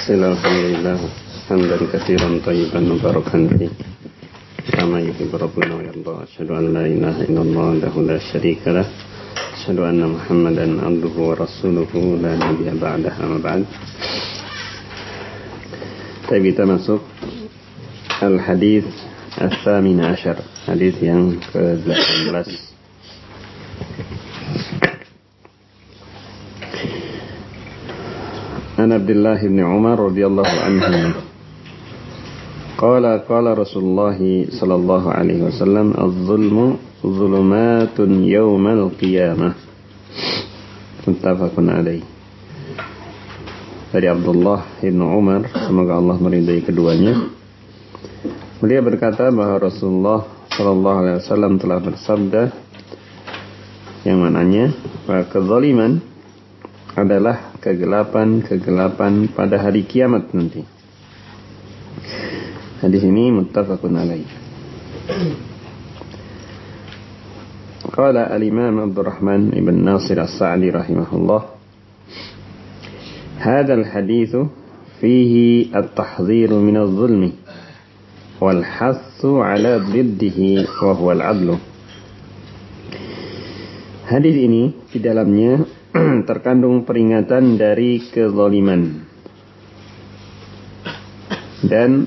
Alhamdulillah hamdan katsiran thayyiban mubarakan fihi kama yuhibbu rabbuna wa yarda. Asyhadu an la ilaha illallah wahdahu la syarika lah. Asyhadu anna Muhammadan abduhu wa rasuluhu la nabiyya ba'dahu amma ba'd. Kita masuk al-hadits al-thamin asyar, hadis yang ke-18. An Abdullah bin Umar radhiyallahu anhu qala Rasulullah sallallahu alaihi wasallam az-zulmu zulumatun yawmal qiyamah. Muttafaqun alaih. Dari Abdullah bin Umar, semoga Allah meridai keduanya, beliau berkata bahwa Rasulullah sallallahu alaihi wasallam telah bersabda, yang mananya bahwa kezaliman adalah kegelapan pada hari kiamat nanti. Hadis ini muttafaqun alaih. Qala al-Imam Abdurrahman ibn Nasir as-Sa'di rahimahullah, hadha al-hadithu fihi at-tahdhir min adh-dhulmi wal hassu ala diddihi wa huwa al-'adlu. Hadis ini di dalamnya terkandung peringatan dari kezaliman dan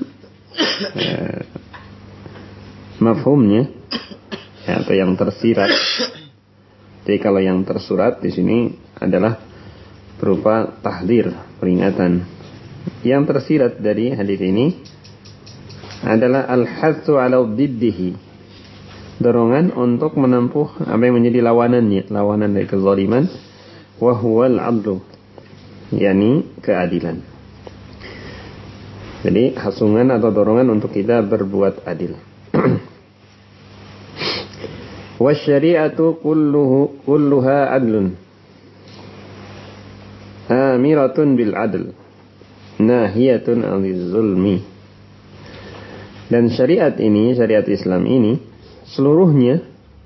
mafhumnya atau yang tersirat. Jadi kalau yang tersurat di sini adalah berupa tahdzir, peringatan. Yang tersirat dari hadis ini adalah al-hatsu 'ala diddihi, dorongan untuk menempuh apa yang menjadi lawanannya, lawanan dari kezaliman. Wa huwal 'adlu, yakni keadilan. Jadi hasungan atau dorongan untuk kita berbuat adil. Wasyari'atu kulluha 'adlun amiratun bil 'adl nahiyatun 'anil zulmi. Dan syariat ini, syariat Islam ini seluruhnya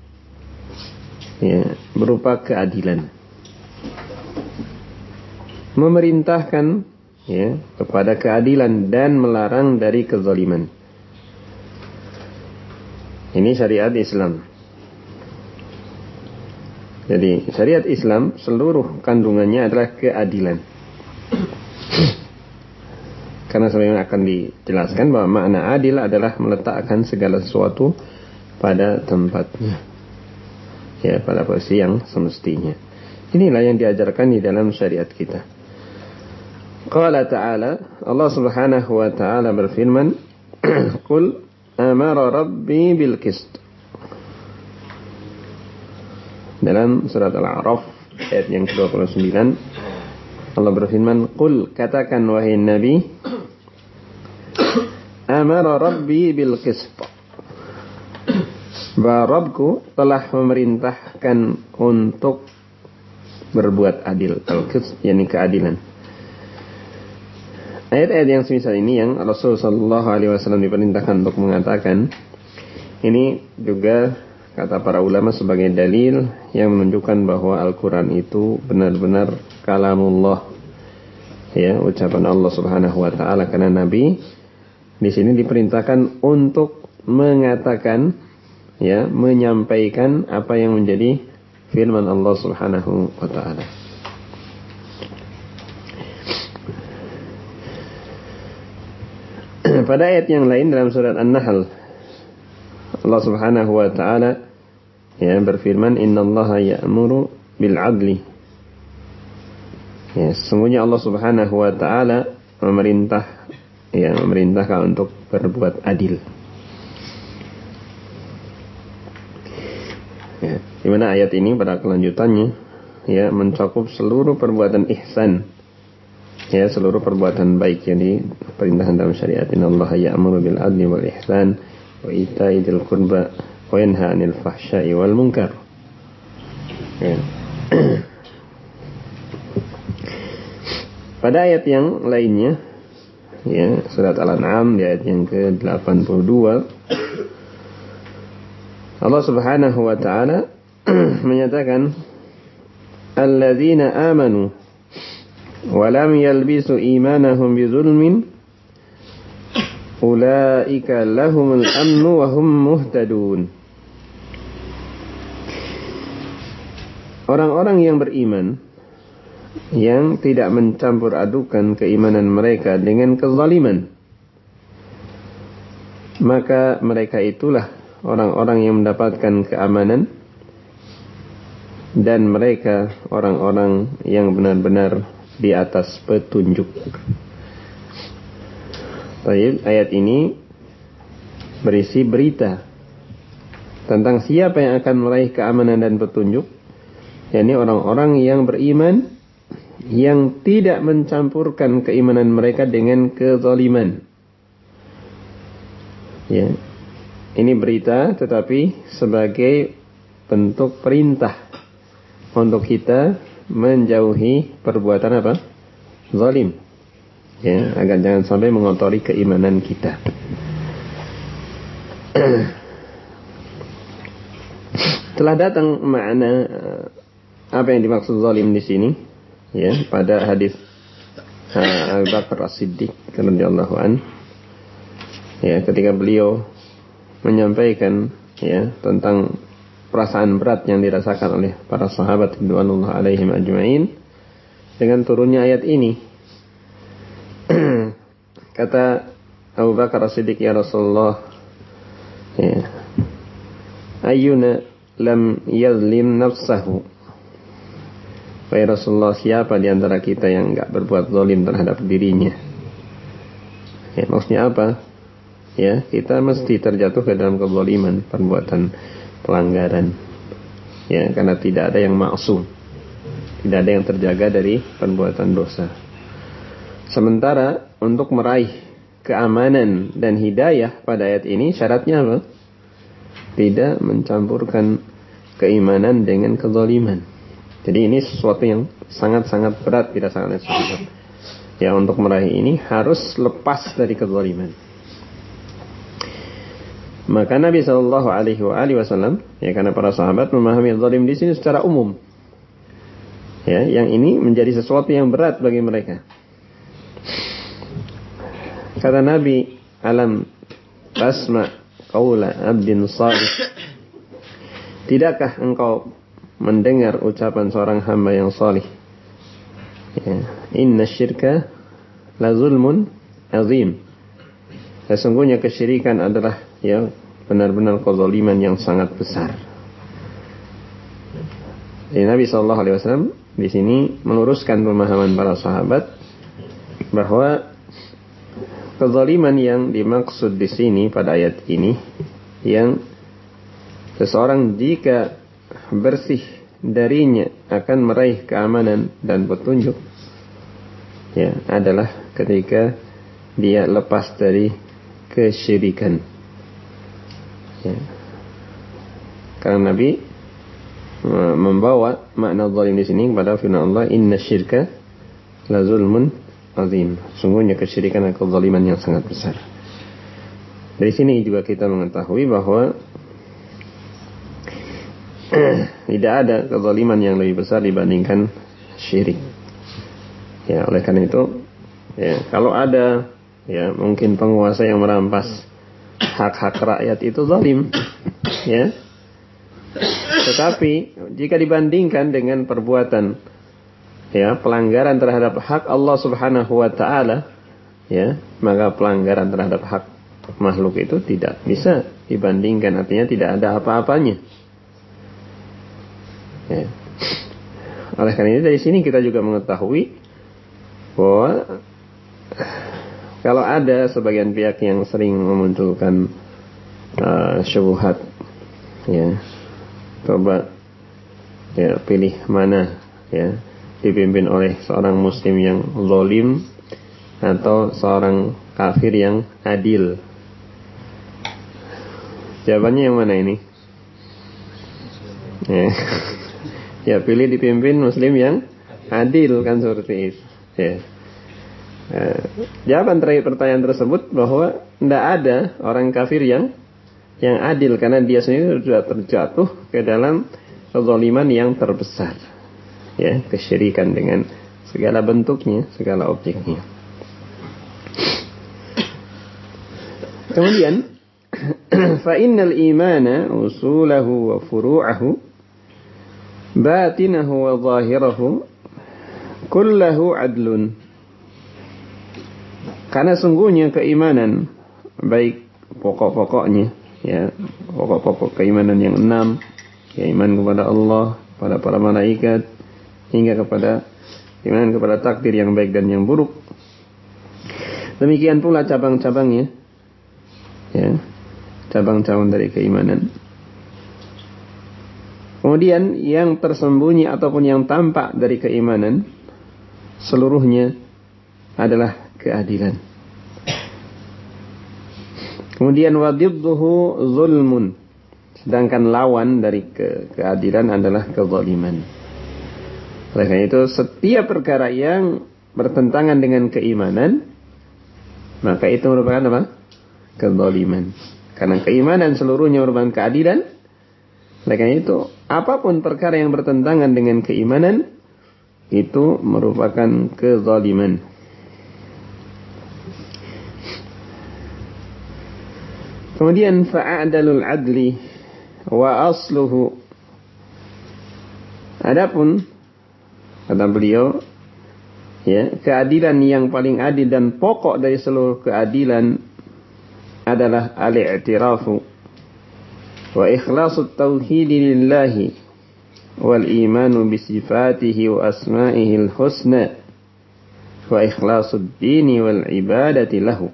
berupa keadilan, memerintahkan kepada keadilan dan melarang dari kezaliman. Ini syariat Islam. Jadi syariat Islam seluruh kandungannya adalah keadilan. Karena sebagaimana akan dijelaskan bahwa makna adil adalah meletakkan segala sesuatu pada tempatnya, pada posisi yang semestinya. Inilah yang diajarkan di dalam syariat kita. Qala ta'ala, Allah subhanahu wa ta'ala berfirman, Qul amara rabbi bil qist. Dalam surat Al-A'raf ayat yang ke-29, Allah berfirman, Qul, katakan wahai Nabi, amara rabbi bil qist, bahwa Rabbku telah memerintahkan untuk berbuat adil. Al-qist yakni keadilan. Ayat-ayat yang semisal ini yang Rasulullah sallallahu alaihi wasallam diperintahkan untuk mengatakan, ini juga kata para ulama sebagai dalil yang menunjukkan bahwa Al-Quran itu benar-benar kalamullah, ucapan Allah subhanahu wa ta'ala. Karena Nabi di sini diperintahkan untuk mengatakan, menyampaikan apa yang menjadi firman Allah subhanahu wa ta'ala. Pada ayat yang lain dalam surat An-Nahl, Allah subhanahu wa ta'ala berfirman, innallaha ya'muru bil 'adli. Sesungguhnya Allah subhanahu wa ta'ala memerintahkan untuk berbuat adil. Di mana ayat ini pada kelanjutannya mencakup seluruh perbuatan ihsan, seluruh perbuatan baik yang diperintahkan dalam syariat. Innallaha ya'muru bil 'adli wal ihsan wa ita'i dzil qurba wa yanha 'anil fahsya'i wal munkar. Pada ayat yang lainnya, surat Al-An'am di ayat yang ke-82, Allah subhanahu wa ta'ala menyatakan, alladzina amanu wa lam yalbisu imanahum bizulmin ulaika lahumul amnu wa hum muhtadun. Orang-orang yang beriman yang tidak mencampur adukan keimanan mereka dengan kezaliman, maka mereka itulah orang-orang yang mendapatkan keamanan, dan mereka orang-orang yang benar-benar di atas petunjuk. Baik, ayat ini berisi berita tentang siapa yang akan meraih keamanan dan petunjuk, yakni orang-orang yang beriman yang tidak mencampurkan keimanan mereka dengan kezaliman. Ya. Ini berita tetapi sebagai bentuk perintah untuk kita menjauhi perbuatan apa? Zalim. Ya, agar jangan sampai mengotori keimanan kita. Telah datang makna apa yang dimaksud zalim di sini, ya, pada hadis Abu Bakar As-Siddiq radhiyallahu anhu, ya, ketika beliau menyampaikan, ya, tentang perasaan berat yang dirasakan oleh para sahabat radhiyallahu alaihim ajma'in dengan turunnya ayat ini. Kata Abu Bakar As-Siddiq, ya Rasulullah, ya, ayyuna lam yazlim nafsahu. Wahai Rasulullah, siapa di antara kita yang enggak berbuat zalim terhadap dirinya? Ya, maksudnya apa? Ya, kita mesti terjatuh ke dalam kezaliman, perbuatan pelanggaran. Ya, karena tidak ada yang maksum. Tidak ada yang terjaga dari perbuatan dosa. Sementara untuk meraih keamanan dan hidayah pada ayat ini syaratnya apa? Tidak mencampurkan keimanan dengan kezaliman. Jadi ini sesuatu yang sangat-sangat berat dirasakan oleh sahabat. Ya, untuk meraih ini harus lepas dari kezaliman. Maka Nabi Shallallahu Alaihi Wasallam, ya, karena para sahabat memahami zalim di sini secara umum, ya, yang ini menjadi sesuatu yang berat bagi mereka. Kata Nabi, alam tasma qaula abdin salih, tidakkah engkau mendengar ucapan seorang hamba yang salih, ya, inna syirka la zulmun azim, sesungguhnya kesyirikan adalah, ya, benar-benar kezaliman yang sangat besar. Jadi Nabi SAW di sini meluruskan pemahaman para sahabat bahwa kezaliman yang dimaksud di sini pada ayat ini, yang seseorang jika bersih darinya akan meraih keamanan dan petunjuk, ya, adalah ketika dia lepas dari kesyirikan. Ya. Karena Nabi membawa makna zalim di sini kepada firman Allah, inna syirka la zulmun azim, sungguhnya kesyirikan adalah kezaliman yang sangat besar. Dari sini juga kita mengetahui bahwa tidak ada kezaliman yang lebih besar dibandingkan syirik. Ya, oleh karena itu, ya, kalau ada, ya, mungkin penguasa yang merampas hak-hak rakyat itu zalim, ya. Tetapi jika dibandingkan dengan perbuatan, ya, pelanggaran terhadap hak Allah Subhanahu wa taala, ya, maka pelanggaran terhadap hak makhluk itu tidak bisa dibandingkan, artinya tidak ada apa-apanya. Ya. Oleh karena itu dari sini kita juga mengetahui bahwa kalau ada sebagian pihak yang sering memunculkan syubhat, ya, coba, ya, pilih mana, ya, dipimpin oleh seorang muslim yang zalim atau seorang kafir yang adil. Jawabannya yang mana ini? Ya. Ya, pilih dipimpin muslim yang adil, kan seperti itu. Ya. Jawaban terakhir pertanyaan tersebut bahwa tidak ada orang kafir yang adil, karena dia sendiri sudah terjatuh ke dalam kezaliman yang terbesar, ya, kesyirikan dengan segala bentuknya, segala objeknya. Kemudian fa innal imana usulahu wa furu'ahu batinahu wa zahirahu kullahu adlun. Karena sungguhnya keimanan, baik pokok-pokoknya, ya, pokok-pokok keimanan yang 6, ya, iman kepada Allah, pada para malaikat, hingga kepada iman kepada takdir yang baik dan yang buruk. Demikian pula cabang-cabangnya, ya, cabang-cabang dari keimanan. Kemudian yang tersembunyi ataupun yang tampak dari keimanan, seluruhnya adalah keadilan. Kemudian wadidduhu zulmun, sedangkan lawan dari keadilan adalah kezaliman. Oleh karena itu setiap perkara yang bertentangan dengan keimanan, maka itu merupakan apa? Kezaliman. Karena keimanan seluruhnya merupakan keadilan. Oleh karena itu apapun perkara yang bertentangan dengan keimanan, itu merupakan kezaliman. Kemudian fa'adalul adli wa asluhu. Adapun kata beliau, ya, keadilan yang paling adil dan pokok dari seluruh keadilan adalah al-i'tirafu wa ikhlasu tauhid lillahi wal imanu bi sifatihi wa asma'ihi al-husna wa ikhlasu ad-dini wal ibadati lahu.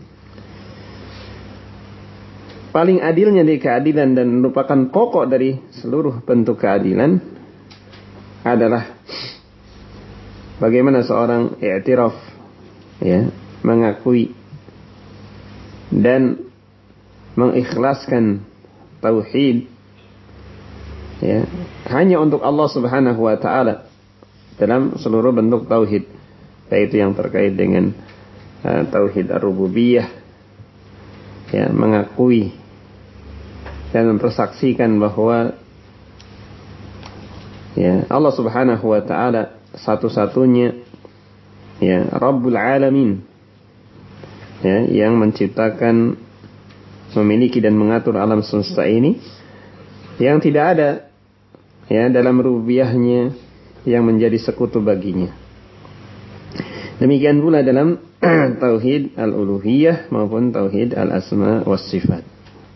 Paling adilnya dari keadilan dan merupakan pokok dari seluruh bentuk keadilan adalah bagaimana seorang i'tiraf, ya, mengakui dan mengikhlaskan tauhid, ya, hanya untuk Allah Subhanahu wa taala dalam seluruh bentuk tauhid, yaitu yang terkait dengan tauhid ar-rububiyah, ya, mengakui dan mempersaksikan bahwa, ya, Allah Subhanahu wa taala satu-satunya, ya, Rabbul Alamin, ya, yang menciptakan, memiliki dan mengatur alam semesta ini, yang tidak ada, ya, dalam rububiyahnya yang menjadi sekutu baginya. Demikian pula dalam tauhid al-uluhiyah maupun tauhid al-asma was sifat.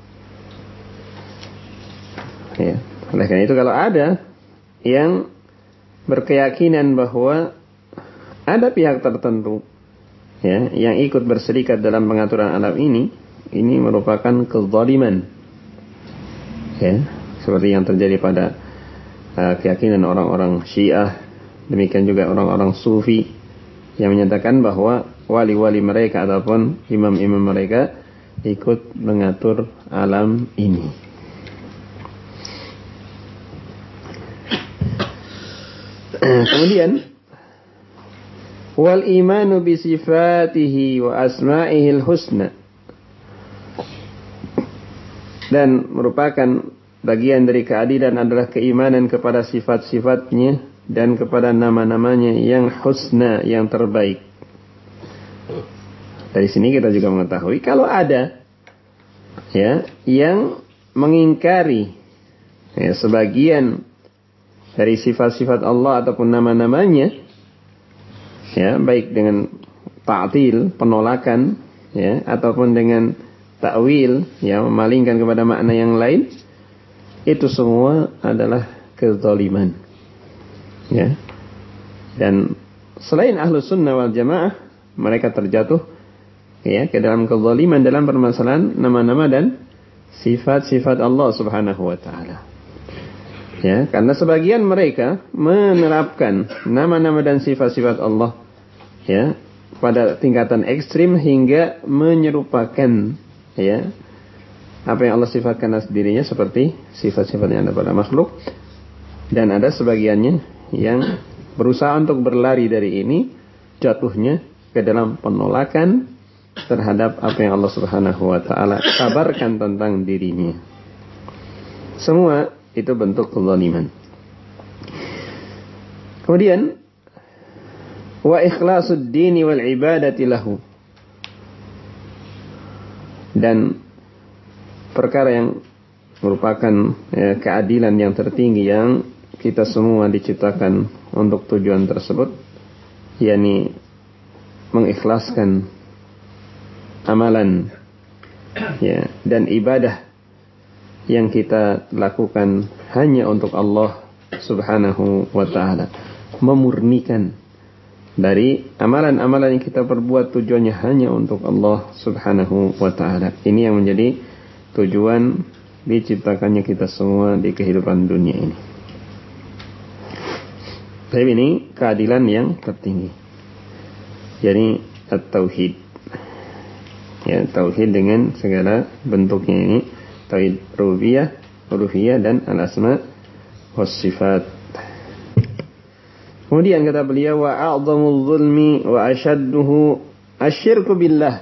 Ya, oleh karena itu kalau ada yang berkeyakinan bahwa ada pihak tertentu, ya, yang ikut berserikat dalam pengaturan alam ini merupakan kezaliman, ya, seperti yang terjadi pada keyakinan orang-orang Syiah, demikian juga orang-orang Sufi yang menyatakan bahwa wali-wali mereka ataupun imam-imam mereka ikut mengatur alam ini. Kemudian wal imanu bi sifatihi wa asma'ihil husna, dan merupakan bagian dari keadilan adalah keimanan kepada sifat-sifatnya dan kepada nama-namanya yang husna, yang terbaik. Dari sini kita juga mengetahui kalau ada, ya, yang mengingkari, ya, sebagian dari sifat-sifat Allah ataupun nama-namanya, ya, baik dengan ta'til, penolakan, ya, ataupun dengan ta'wil, ya, memalingkan kepada makna yang lain, itu semua adalah kezaliman, ya. Dan selain Ahlus Sunnah wal Jamaah, mereka terjatuh, ya, ke dalam kezaliman dalam permasalahan nama-nama dan sifat-sifat Allah Subhanahu wa taala. Ya, karena sebagian mereka menerapkan nama-nama dan sifat-sifat Allah, ya, pada tingkatan ekstrim hingga menyerupakan, ya, apa yang Allah sifatkan atas dirinya seperti sifat-sifat yang ada pada makhluk. Dan ada sebagiannya yang berusaha untuk berlari dari ini, jatuhnya ke dalam penolakan terhadap apa yang Allah Subhanahu wa taala kabarkan tentang dirinya. Semua itu bentuk kezaliman. Kemudian wa ikhlasud dini wal ibadati lahu. Dan perkara yang merupakan keadilan yang tertinggi yang kita semua diciptakan untuk tujuan tersebut, yakni mengikhlaskan amalan ya dan ibadah yang kita lakukan hanya untuk Allah Subhanahu wa taala, memurnikan dari amalan-amalan yang kita perbuat tujuannya hanya untuk Allah Subhanahu wa taala. Ini yang menjadi tujuan diciptakannya kita semua di kehidupan dunia ini. Tapi ini keadilan yang tertinggi. Jadi at-tauhid. Ya, tauhid dengan segala bentuknya ini, tauhid rububiyah, uluhiyah dan al-asma was sifat. Kemudian kata beliau, wa a'dhamul zulmi wa ashadduhu asyirku billah.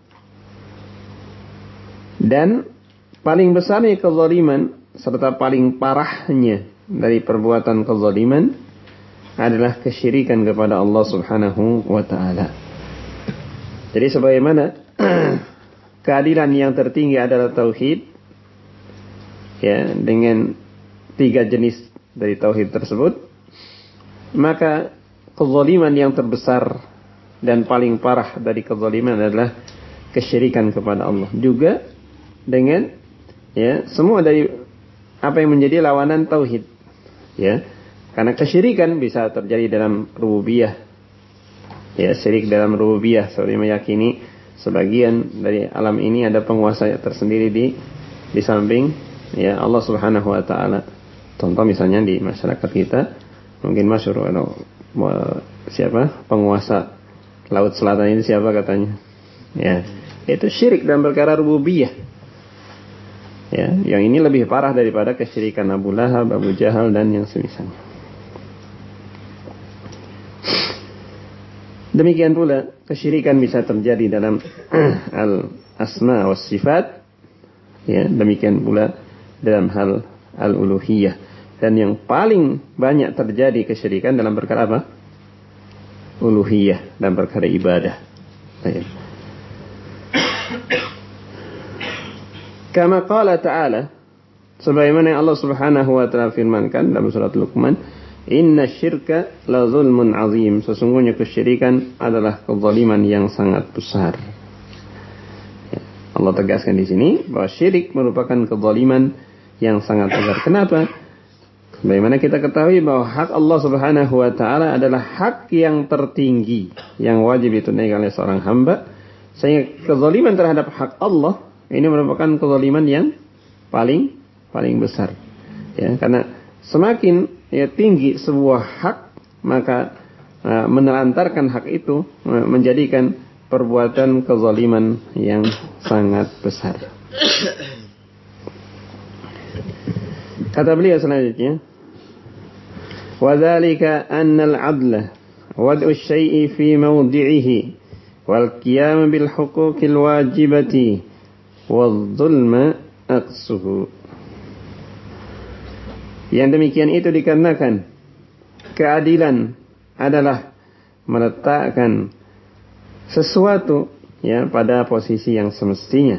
Dan paling besarnya kezaliman serta paling parahnya dari perbuatan kezaliman adalah kesyirikan kepada Allah Subhanahu wa taala. Jadi sebagaimana keadilan yang tertinggi adalah tauhid, ya, dengan 3 jenis dari tauhid tersebut, maka kezaliman yang terbesar dan paling parah dari kezaliman adalah kesyirikan kepada Allah. Juga dengan ya semua dari apa yang menjadi lawanan tauhid, ya, karena kesyirikan bisa terjadi dalam rububiyah, ya, syirik dalam rububiyah seperti meyakini sebagian dari alam ini ada penguasa tersendiri di samping ya Allah Subhanahu wa taala. Contoh misalnya di masyarakat kita mungkin masyhur siapa penguasa Laut Selatan ini siapa katanya, ya, itu syirik dalam perkara rububiyah. Ya, yang ini lebih parah daripada kesyirikan Abu Lahab, Abu Jahal dan yang semisalnya. Demikian pula kesyirikan bisa terjadi dalam al-asma was sifat, ya, demikian pula dalam hal al-uluhiyah. Dan yang paling banyak terjadi kesyirikan dalam perkara apa? Uluhiyah, dalam perkara ibadah. Baik. Kama qala ta'ala, sebagaimana Allah Subhanahu wa taala firmankan dalam surat Luqman, inna syirka la zulmun azim, sesungguhnya kesyirikan adalah kezaliman yang sangat besar. Ya, Allah tegaskan di sini bahwa syirik merupakan kezaliman yang sangat besar. Kenapa? Bagaimana kita ketahui bahwa hak Allah Subhanahu wa taala adalah hak yang tertinggi yang wajib ditunaikan oleh seorang hamba, sehingga kezaliman terhadap hak Allah ini merupakan kezaliman yang paling besar. Ya, karena semakin ya tinggi sebuah hak, maka menelantarkan hak itu menjadikan perbuatan kezaliman yang sangat besar. Kata beliau selanjutnya, wa dzalika anna al-'adla wad'u asy-syai'i fi mawdi'ihi wal qiyam bil huquqil wajibati wal zulma aqsuhu. Yang demikian itu dikarenakan keadilan adalah meletakkan sesuatu ya pada posisi yang semestinya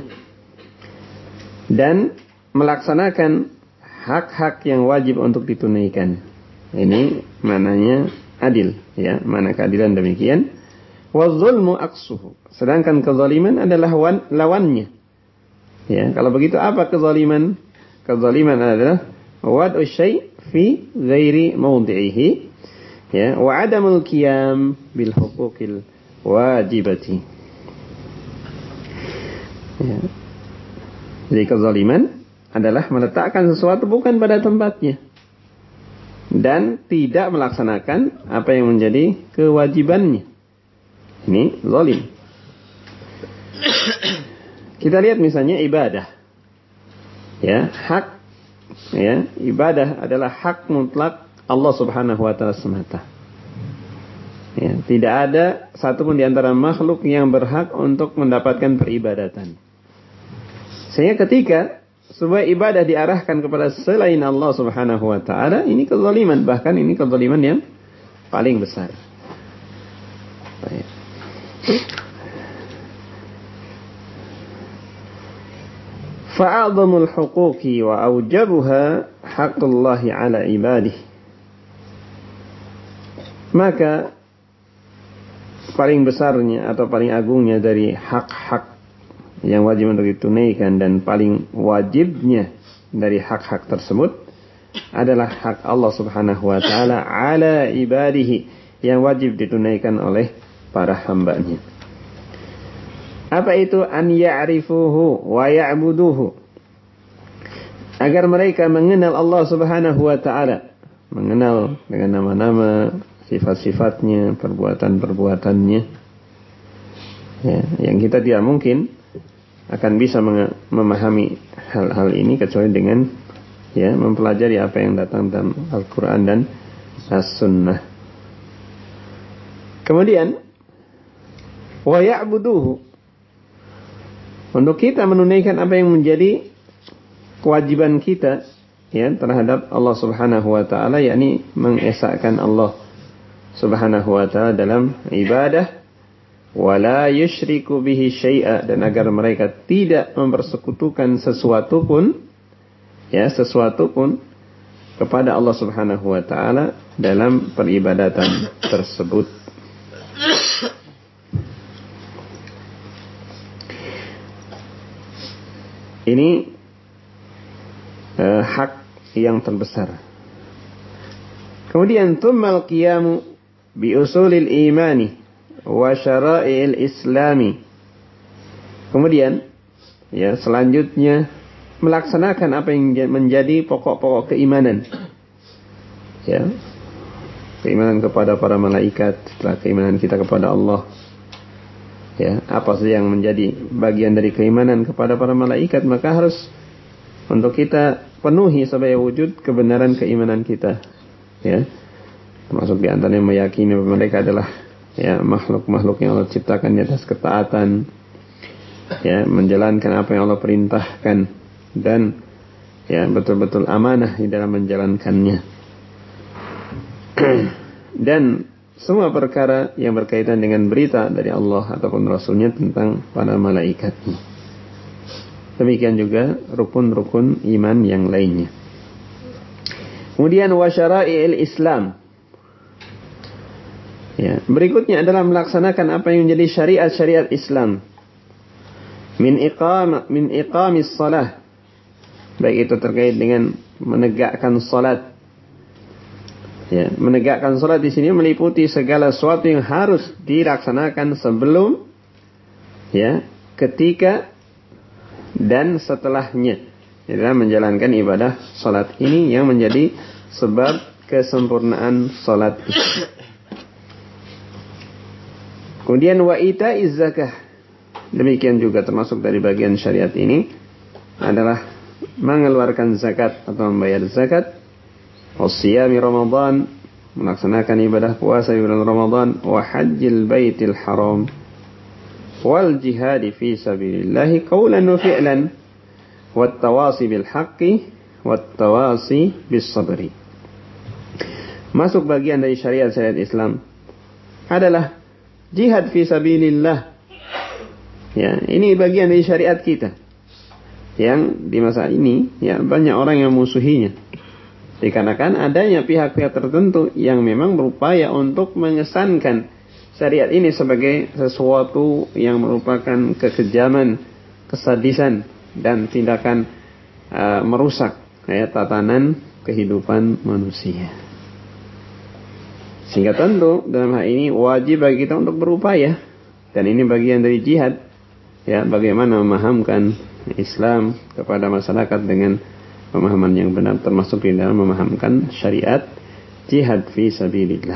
dan melaksanakan hak-hak yang wajib untuk ditunaikan. Ini maknanya adil, ya, makna keadilan demikian. Wal zulmu aqsuhu, sedangkan kezaliman adalah lawannya. Ya, kalau begitu apa kezaliman? Kezaliman adalah wad'u syai' fi ghairi mawdi'ihi, ya, wa 'adamul qiyam bil huquqil wajibati. Ya. Jadi kezaliman adalah meletakkan sesuatu bukan pada tempatnya dan tidak melaksanakan apa yang menjadi kewajibannya. Ini zalim. Kita lihat misalnya ibadah. Ya, hak, ya, ibadah adalah hak mutlak Allah Subhanahu wa taala semata. Ya, tidak ada satupun di antara makhluk yang berhak untuk mendapatkan peribadatan. Sehingga ketika sebuah ibadah diarahkan kepada selain Allah Subhanahu wa taala, ini kezaliman, bahkan ini kezaliman yang paling besar. Baik. Fa'adhamul huquqi wa awjabuha haqqullahi ala ibadih. Maka paling besarnya atau paling agungnya dari hak-hak yang wajib untuk ditunaikan dan paling wajibnya dari hak-hak tersebut adalah hak Allah Subhanahu wa taala ala ibadihi yang wajib ditunaikan oleh para hambanya. Apa itu? An ya'rifuhu wa ya'buduhu. Agar mereka mengenal Allah Subhanahu wa taala, mengenal dengan nama-nama, sifat-sifatnya, perbuatan-perbuatannya. Ya, yang kita tidak mungkin akan bisa memahami hal-hal ini kecuali dengan mempelajari apa yang datang dalam Al-Quran dan As-Sunnah. Kemudian wa ya'buduhu, untuk kita menunaikan apa yang menjadi kewajiban kita terhadap Allah Subhanahu wa taala, yakni mengesahkan Allah Subhanahu wa taala dalam ibadah, wala yusyriku bihi syai'a, dan agar mereka tidak mempersekutukan sesuatu pun kepada Allah Subhanahu wa taala dalam peribadatan tersebut. Ini hak yang terbesar. Kemudian tsummal qiyamu bi usulil imani wa syara'il islami. Kemudian selanjutnya melaksanakan apa yang menjadi pokok-pokok keimanan. Keimanan kepada para malaikat, setelah keimanan kita kepada Allah. Apa saja yang menjadi bagian dari keimanan kepada para malaikat, maka harus untuk kita penuhi supaya wujud kebenaran keimanan kita. Termasuk di antaranya meyakini bahwa mereka adalah makhluk-makhluk yang Allah ciptakan di atas ketaatan, menjalankan apa yang Allah perintahkan, dan betul-betul amanah di dalam menjalankannya. Dan semua perkara yang berkaitan dengan berita dari Allah ataupun Rasulnya tentang para malaikatnya. Demikian juga rukun-rukun iman yang lainnya. Kemudian wa syara'il Islam. Berikutnya adalah melaksanakan apa yang menjadi syariat-syariat Islam. Min iqamis salah. Baik itu terkait dengan menegakkan salat. Menegakkan salat di sini meliputi segala sesuatu yang harus dilaksanakan sebelum, ketika, dan setelahnya dalam menjalankan ibadah salat ini yang menjadi sebab kesempurnaan salat itu. Kemudian wa ita'iz zakah. Demikian juga termasuk dari bagian syariat ini adalah mengeluarkan zakat atau membayar zakat. Wasiyami Ramadan, melaksanakan ibadah puasa di bulan Ramadan. Wa hajjil baitil haram. Wal jihadi fi sabilillahi qawlan wa fi'lan. Wat tawasi bil haqqi. Wat tawasi bis sabri. Masuk bagian dari syariat-syariat Islam adalah jihad fi sabilillah. Ini bagian dari syariat kita. Yang di masa ini banyak orang yang musuhinya. Dikarenakan adanya pihak-pihak tertentu yang memang berupaya untuk mengesankan syariat ini sebagai sesuatu yang merupakan kekejaman, kesadisan, dan tindakan merusak tatanan kehidupan manusia. Sehingga tentu dalam hal ini wajib bagi kita untuk berupaya, dan ini bagian dari jihad, bagaimana memahamkan Islam kepada masyarakat dengan pemahaman yang benar, termasuk di dalam memahamkan syariat jihad fi sabilillah.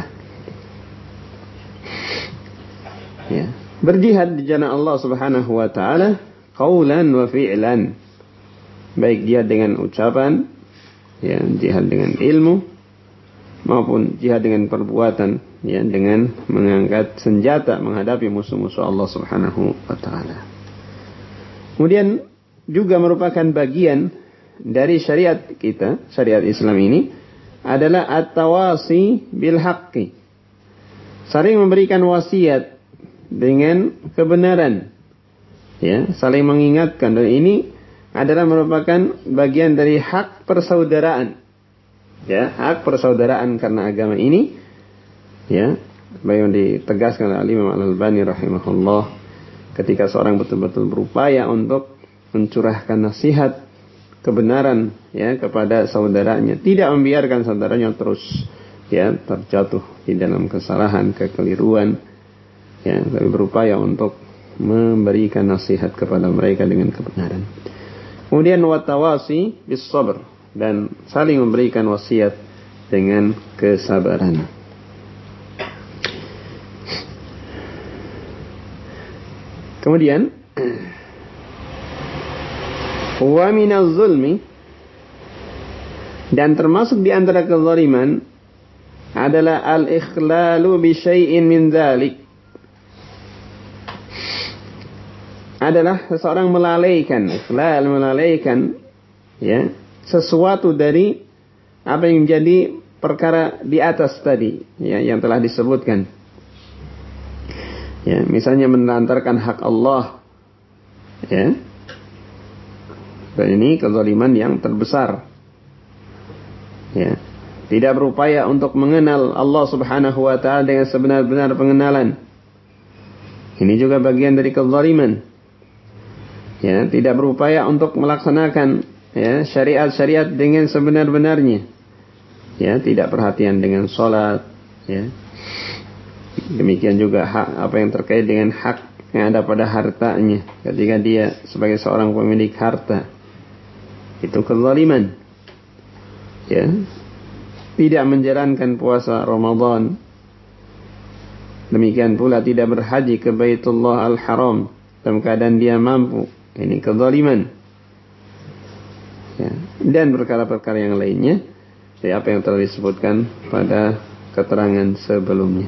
Berjihad di jalan Allah Subhanahu wa taala qaulan wa fi'lan. Baik jihad dengan ucapan, jihad dengan ilmu, maupun jihad dengan perbuatan, dengan mengangkat senjata menghadapi musuh-musuh Allah Subhanahu wa taala. Kemudian juga merupakan bagian dari syariat kita, syariat Islam ini adalah at-tawasi bil haqqi. Sering memberikan wasiat dengan kebenaran. Ya, saling mengingatkan, dan ini adalah merupakan bagian dari hak persaudaraan. Ya, hak persaudaraan karena agama ini, ya, yang ditegaskan oleh Imam Al-Albani rahimahullah, ketika seorang betul-betul berupaya untuk mencurahkan nasihat kebenaran, ya, kepada saudaranya, tidak membiarkan saudaranya terus, ya, terjatuh di dalam kesalahan, kekeliruan, ya, tapi berupaya untuk memberikan nasihat kepada mereka dengan kebenaran. Kemudian watawasi bis sabr, dan saling memberikan wasiat dengan kesabaran. Kemudian wa minaz zulmi, dan termasuk di antara kezaliman adalah al-ikhlalu bi syai'in min dzalik, adalah seseorang melalaikan, ya, sesuatu dari apa yang menjadi perkara di atas tadi, ya, yang telah disebutkan. Ya, misalnya menelantarkan hak Allah, ya. Dan ini kezaliman yang terbesar. Ya. Tidak berupaya untuk mengenal Allah Subhanahu wa taala dengan sebenar-benar pengenalan. Ini juga bagian dari kezaliman. Ya, tidak berupaya untuk melaksanakan, ya, syariat-syariat dengan sebenar-benarnya. Ya, tidak perhatian dengan salat, ya. Demikian juga hak apa yang terkait dengan hak yang ada pada hartanya ketika dia sebagai seorang pemilik harta. Itu kezaliman. Ya. Tidak menjalankan puasa Ramadan. Demikian pula tidak berhaji ke Baitullah Al-Haram dalam keadaan dia mampu. Ini kezaliman. Ya. Dan perkara-perkara yang lainnya, ya, apa yang telah disebutkan pada keterangan sebelumnya.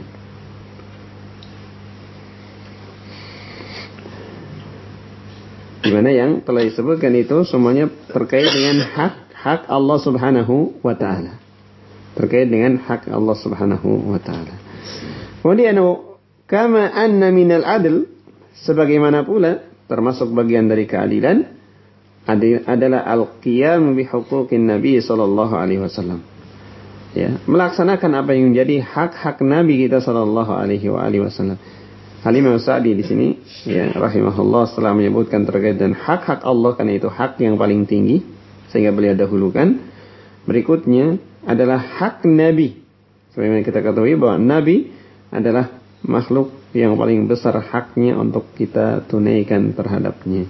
Di mana yang telah disebutkan itu semuanya terkait dengan hak Allah Subhanahu wa taala. Terkait dengan hak Allah Subhanahu wa taala. Kemudian kama anna minal adl, sebagaimana pula termasuk bagian dari keadilan adalah al-qiyam bi huquqin Nabi sallallahu alaihi wasallam. Ya, melaksanakan apa yang menjadi hak-hak Nabi kita sallallahu alaihi wasallam. Al-Imam Sa'di di sini, ya, rahimahullah, setelah menyebutkan terkait dengan hak-hak Allah, karena itu hak yang paling tinggi, sehingga beliau dahulukan. Berikutnya adalah hak Nabi. Sebagaimana kita ketahui bahwa Nabi adalah makhluk yang paling besar haknya untuk kita tunaikan terhadapnya.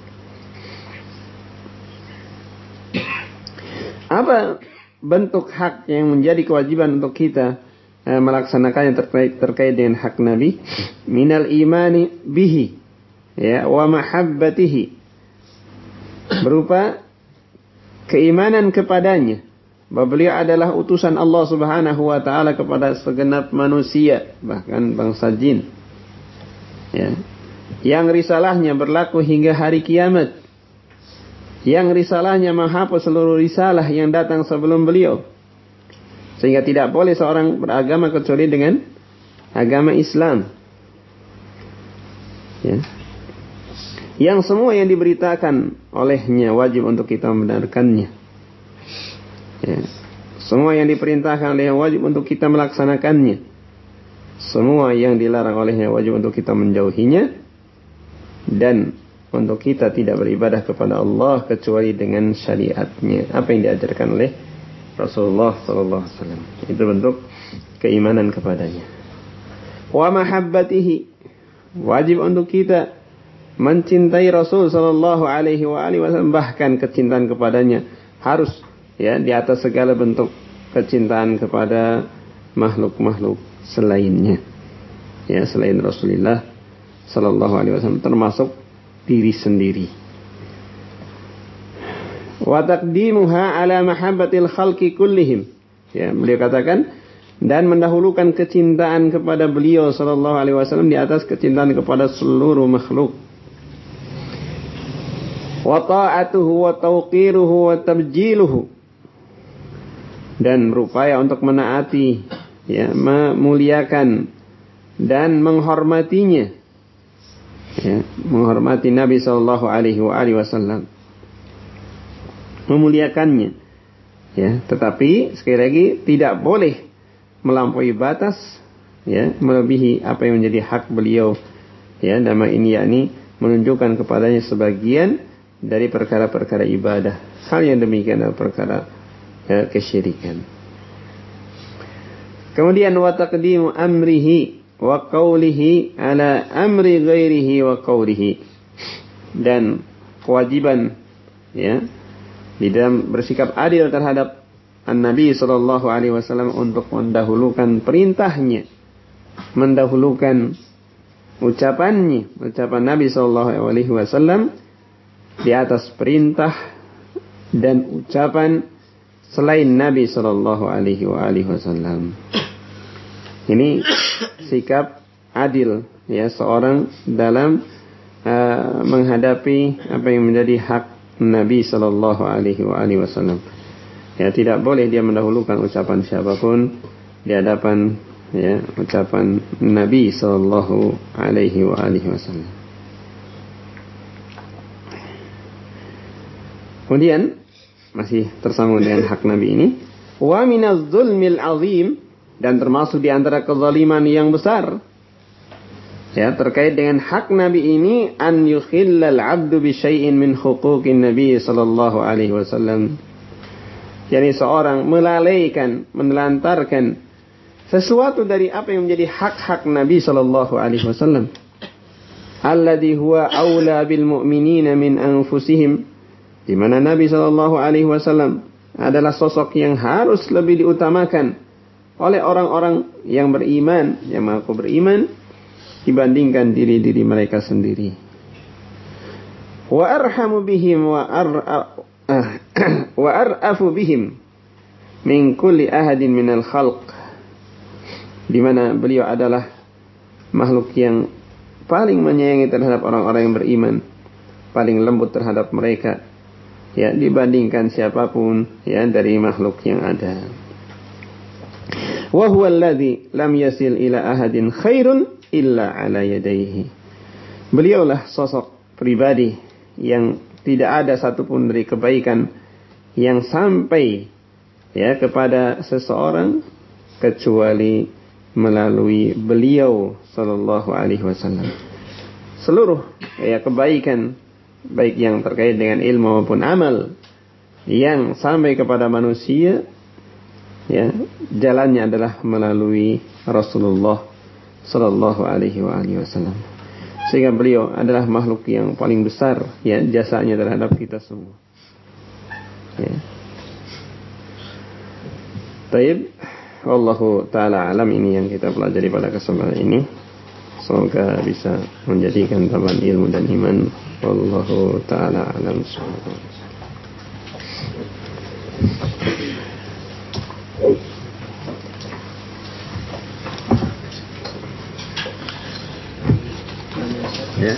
Apa bentuk hak yang menjadi kewajiban untuk kita melaksanakannya terkait dengan hak Nabi? Minal imani bihi, ya, wa mahabbatihi, berupa keimanan kepadanya, bahwa beliau adalah utusan Allah Subhanahu wa taala kepada segenap manusia, bahkan bangsa jin, ya, yang risalahnya berlaku hingga hari kiamat, yang risalahnya menghapus seluruh risalah yang datang sebelum beliau, sehingga tidak boleh seorang beragama kecuali dengan agama Islam, ya, yang semua yang diberitakan olehnya wajib untuk kita membenarkannya, ya. Semua yang diperintahkan olehnya wajib untuk kita melaksanakannya. Semua yang dilarang olehnya wajib untuk kita menjauhinya. Dan untuk kita tidak beribadah kepada Allah kecuali dengan syariatnya, apa yang diajarkan oleh Rasulullah SAW. Itu bentuk keimanan kepadanya. Wa mahabbatihi, wajib untuk kita mencintai Rasul SAW, bahkan kecintaan kepadanya harus, ya, di atas segala bentuk kecintaan kepada makhluk-makhluk selainnya, ya, selain Rasulullah SAW, termasuk diri sendiri. Wa taqdimuha ala mahabbatil khalqi kullihim, ya, beliau katakan, dan mendahulukan kecintaan kepada beliau SAW di atas kecintaan kepada seluruh makhluk. Wa ta'atuhu wa tawqiruhu wa tabjiluhu, dan berupaya untuk menaati, ya, memuliakan dan menghormatinya, ya, menghormati Nabi sallallahu alaihi wasallam, memuliakannya, ya, tetapi sekali lagi tidak boleh melampaui batas, ya, melebihi apa yang menjadi hak beliau, ya, nama ini yakni menunjukkan kepadanya sebagian dari perkara-perkara ibadah. Hal yang demikian adalah perkara, ya, kesyirikan. Kemudian wa taqdimu amrihi wa qawlihi ala amri ghairihi wa qawlihi, dan kewajiban, ya, di dalam bersikap adil terhadap An-Nabi sallallahu alaihi wasallam untuk mendahulukan perintahnya, mendahulukan ucapan Nabi sallallahu alaihi wasallam di atas perintah dan ucapan selain Nabi sallallahu alaihi wasallam. Ini sikap adil, ya, seorang dalam menghadapi apa yang menjadi hak Nabi sallallahu alaihi wasallam. Ya, tidak boleh dia mendahulukan ucapan siapapun di hadapan, ya, ucapan Nabi sallallahu alaihi wasallam. Kemudian masih tersambung dengan hak Nabi ini, wa minaz zulmil azim, dan termasuk di antara kezaliman yang besar, ya, terkait dengan hak Nabi ini, an yukhillal 'abdu bi syai'in min huquqin Nabi sallallahu alaihi wasallam. Yani seorang melalaikan, menelantarkan sesuatu dari apa yang menjadi hak-hak Nabi sallallahu alaihi wasallam. Alladhi huwa aula bil mu'minina min anfusihim, di mana Nabi sallallahu alaihi wasallam adalah sosok yang harus lebih diutamakan oleh orang-orang yang beriman, yang mengaku beriman, dibandingkan diri-diri mereka sendiri. Wa arhamu bihim wa ar'afu bihim min kulli ahadin minal khalq, di mana beliau adalah makhluk yang paling menyayangi terhadap orang-orang yang beriman, paling lembut terhadap mereka, ya, dibandingkan siapapun, ya, dari makhluk yang ada. Wa huwa alladhi lam yasil ila ahadin khairun illa ala yadayhi. Beliaulah sosok pribadi yang tidak ada satupun dari kebaikan yang sampai, ya, kepada seseorang kecuali melalui beliau sallallahu alaihi wasallam. Seluruh, ya, kebaikan, baik yang terkait dengan ilmu maupun amal, yang sampai kepada manusia, ya, jalannya adalah melalui Rasulullah sallallahu alaihi wasallam. Sehingga beliau adalah makhluk yang paling besar, ya, jasanya terhadap kita semua. Ya. Taib, wallahu taala alam, ini yang kita pelajari pada kesempatan ini. Semoga bisa menjadikan tambahan ilmu dan iman. Wallahu taala alam. Ya.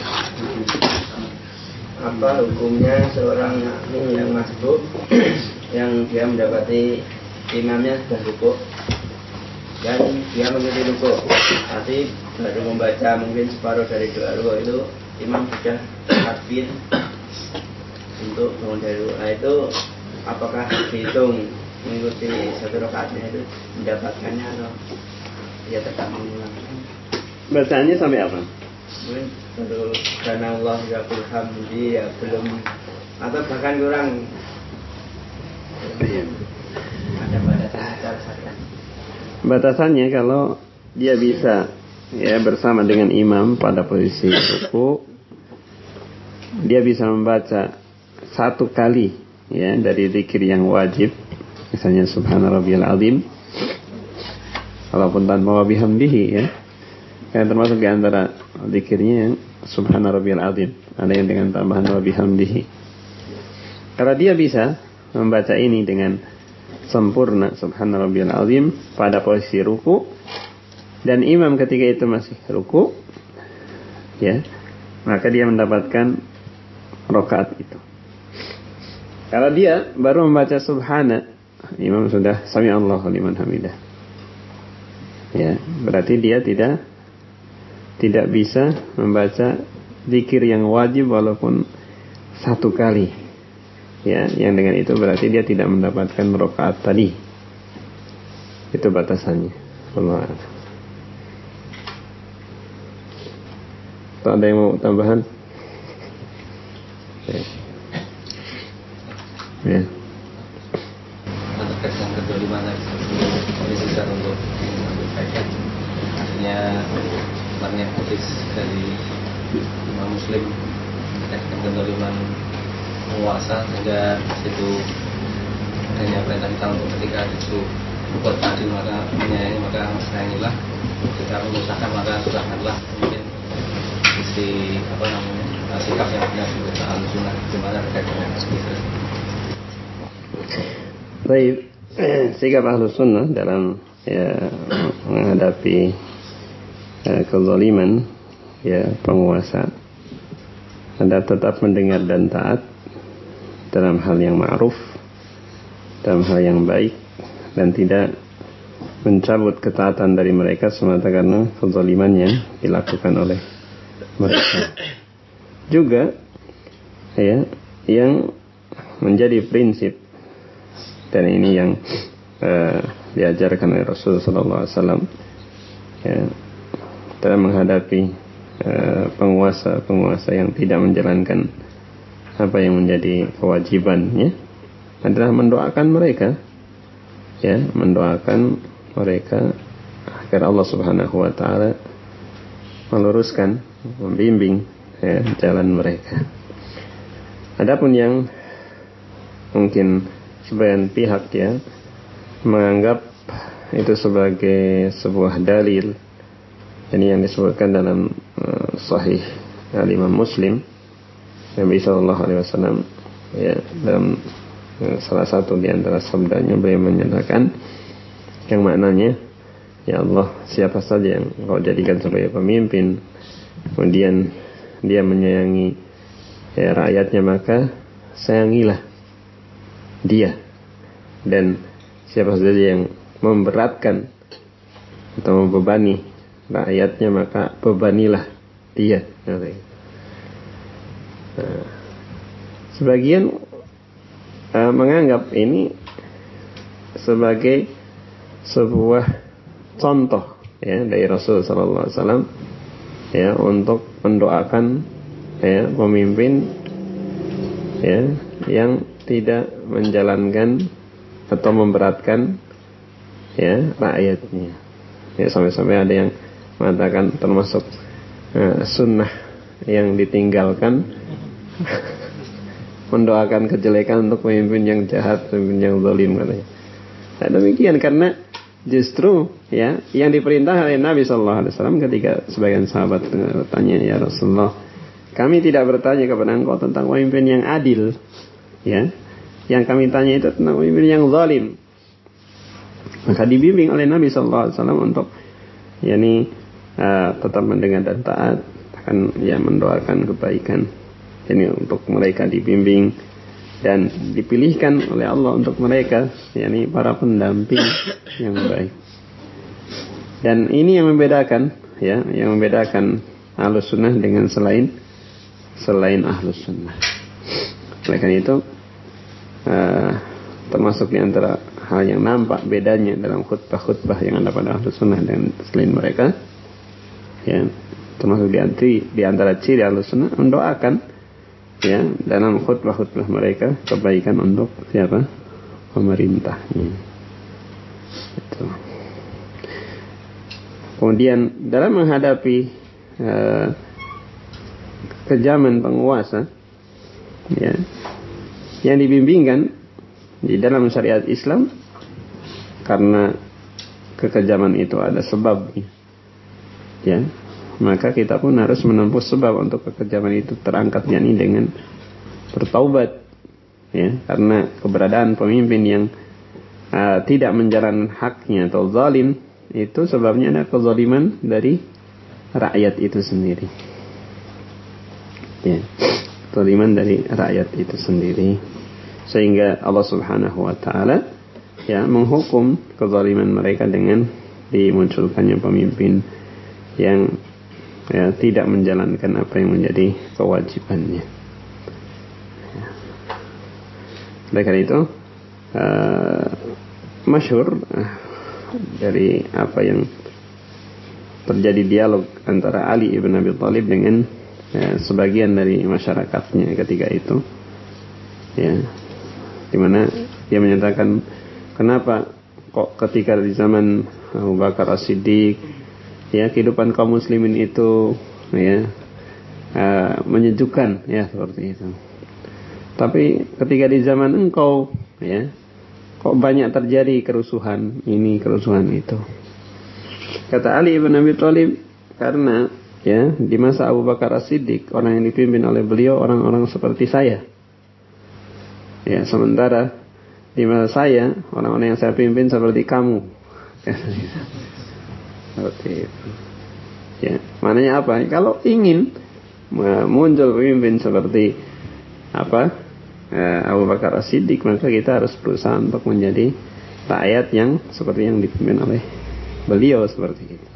Apa hukumnya seorang yang masbuk yang dia mendapati imamnya sudah rukuk dan dia mengikuti rukuk, tapi baru membaca mungkin separuh dari doa rukuk itu imam sudah takbir untuk bangun dari rukuk. Nah, itu apakah dihitung mengikuti satu rakaatnya itu mendapatkannya atau dia tetap mengulang? Bacaannya sampai apa? Mungkin baru karena Allah ya hamdi, ya belum, atau bahkan kurang. Ada batasan secara syariat. Batasannya kalau dia bisa, ya, bersama dengan imam pada posisi ruku, dia bisa membaca satu kali, ya, dari zikir yang wajib, misalnya subhana rabbiyal azim, walaupun tanpa wa bihamdihi, ya. Karena termasuk di antara zikirnya yang subhana rabbiyal azim, ada yang dengan tambahan wa bihamdihi. Kalau dia bisa membaca ini dengan sempurna, subhana rabbiyal azim, pada posisi ruku, dan imam ketika itu masih ruku, ya, maka dia mendapatkan rakaat itu. Kalau dia baru membaca subhana, imam sudah sami Allahu liman hamidah, ya, berarti dia tidak bisa membaca zikir yang wajib walaupun 1 kali. Ya, yang dengan itu berarti dia tidak mendapatkan rakaat tadi. Itu batasannya. Allah. Tak ada yang mau tambahan? Ya. Terkait dengan kedoliman ini susah untuk menyampaikan. Artinya banyak hadis dari Imam Muslim terkait dengan kedoliman penguasa, sehingga situ hanya perintah kita untuk ketika itu berbuat adil maka menyayangi, maka sayangilah, ketika menyusahkan maka susahkanlah. Mungkin isi sikap yang benar di Ahlussunnah gimana terkait dengan itu. Baik, sikap Ahlussunnah dalam menghadapi kezaliman penguasa adalah tetap mendengar dan taat dalam hal yang ma'ruf, dalam hal yang baik, dan tidak mencabut ketaatan dari mereka semata karena kezaliman yang dilakukan oleh mereka. Juga yang menjadi prinsip, dan ini yang diajarkan oleh Rasulullah SAW dalam menghadapi penguasa yang tidak menjalankan apa yang menjadi kewajibannya, adalah mendoakan mereka, mendoakan mereka agar Allah Subhanahu wa taala meluruskan, membimbing jalan mereka. Adapun yang mungkin sebagian pihak menganggap itu sebagai sebuah dalil, ini yang disebutkan dalam Sahih Imam Muslim, Nabi Sallallahu Alaihi Wasallam dalam salah satu di antara sabdanya beliau menyatakan yang maknanya, ya Allah, siapa saja yang Engkau jadikan sebagai pemimpin, kemudian dia menyayangi rakyatnya, maka sayangilah dia, dan siapa saja yang memberatkan atau membebani rakyatnya, maka bebanilah dia. Sebagian menganggap ini sebagai sebuah contoh dari Rasul Sallallahu Alaihi Wasallam untuk mendoakan pemimpin yang tidak menjalankan atau memberatkan rakyatnya. Sampai-sampai ada yang mengatakan termasuk sunnah yang ditinggalkan mendoakan kejelekan untuk pemimpin yang jahat, pemimpin yang zalim katanya. Nah, demikian karena justru yang diperintah oleh Nabi Sallallahu Alaihi Wasallam ketika sebagian sahabat bertanya, ya Rasulullah, kami tidak bertanya kepada engkau tentang pemimpin yang adil, yang kami tanya itu tentang pemimpin yang zalim. Maka dibimbing oleh Nabi Sallallahu Alaihi Wasallam untuk tetap mendengar dan taat, akan mendoakan kebaikan. Ini untuk mereka dibimbing dan dipilihkan oleh Allah untuk mereka, para pendamping yang baik. Dan ini yang membedakan, yang membedakan Ahlus Sunnah dengan selain Ahlus Sunnah. Oleh karena itu, termasuk di antara hal yang nampak bedanya dalam khutbah-khutbah yang ada pada Ahlus Sunnah dan selain mereka, termasuk di antara ciri Ahlus Sunnah mendoakan dalam khutbah-khutbah mereka kebaikan untuk siapa? Pemerintahnya. Itu. Kemudian dalam menghadapi kejaman penguasa, yang dibimbingkan di dalam syariat Islam, karena kekejaman itu ada sebabnya, maka kita pun harus menempuh sebab untuk kekejaman itu terangkat, dengan bertaubat, karena keberadaan pemimpin yang tidak menjalankan haknya atau zalim, itu sebabnya ada kezaliman dari rakyat itu sendiri, kezaliman dari rakyat itu sendiri, sehingga Allah Subhanahu wa taala menghukum kezaliman mereka dengan dimunculkannya pemimpin yang ya, tidak menjalankan apa yang menjadi kewajibannya. Oleh karena itu masyhur dari apa yang terjadi dialog antara Ali ibn Abi Thalib dengan sebagian dari masyarakatnya ketika itu, ya, dimana dia menyatakan, kenapa kok ketika di zaman Abu Bakar As-Siddiq, ya, kehidupan kaum muslimin itu, ya, menyejukkan, ya, seperti itu, tapi ketika di zaman engkau, ya, kok banyak terjadi kerusuhan ini, kerusuhan itu. Kata Ali ibn Abi Thalib, karena, ya, di masa Abu Bakar As-Siddiq orang yang dipimpin oleh beliau orang-orang seperti saya, ya, sementara di masa saya orang-orang yang saya pimpin seperti kamu. Seperti itu. Ya, maknanya apa? Kalau ingin muncul pemimpin seperti apa, Abu Bakar As-Siddiq, maka kita harus berusaha untuk menjadi rakyat yang seperti yang dipimpin oleh beliau, seperti itu.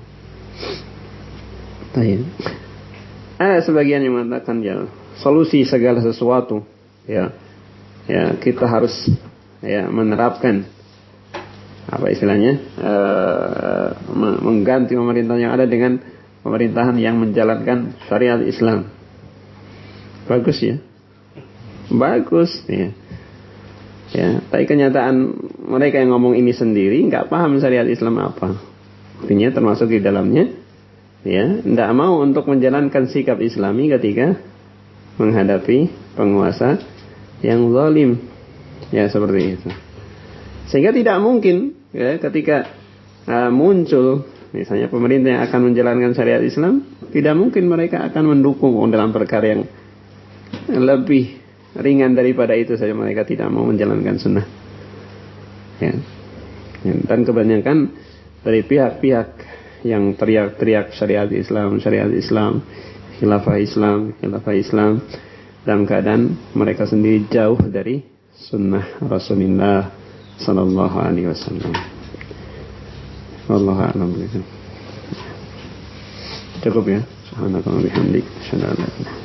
Ada sebagian yang mengatakan, ya, solusi segala sesuatu, ya, ya, kita harus, ya, menerapkan apa istilahnya, mengganti pemerintahan yang ada dengan pemerintahan yang menjalankan syariat Islam. Bagus, ya, bagus, ya, ya. Tapi kenyataan mereka yang ngomong ini sendiri nggak paham syariat Islam apa. Artinya termasuk di dalamnya, ya, nggak mau untuk menjalankan sikap Islami ketika menghadapi penguasa yang zalim, ya, seperti itu. Sehingga tidak mungkin, ya, ketika muncul misalnya pemerintah yang akan menjalankan syariat Islam, tidak mungkin mereka akan mendukung dalam perkara yang lebih ringan daripada itu saja mereka tidak mau menjalankan sunnah, ya. Dan kebanyakan dari pihak-pihak yang teriak-teriak syariat Islam, syariat Islam, khilafah Islam, khilafah Islam, dalam keadaan mereka sendiri jauh dari sunnah Rasulullah sallallahu alaihi wasallam. Wallahu a'lam bishawab. Cukup, ya. Subhanallah wa bihamdik, asyhadu an la ilaha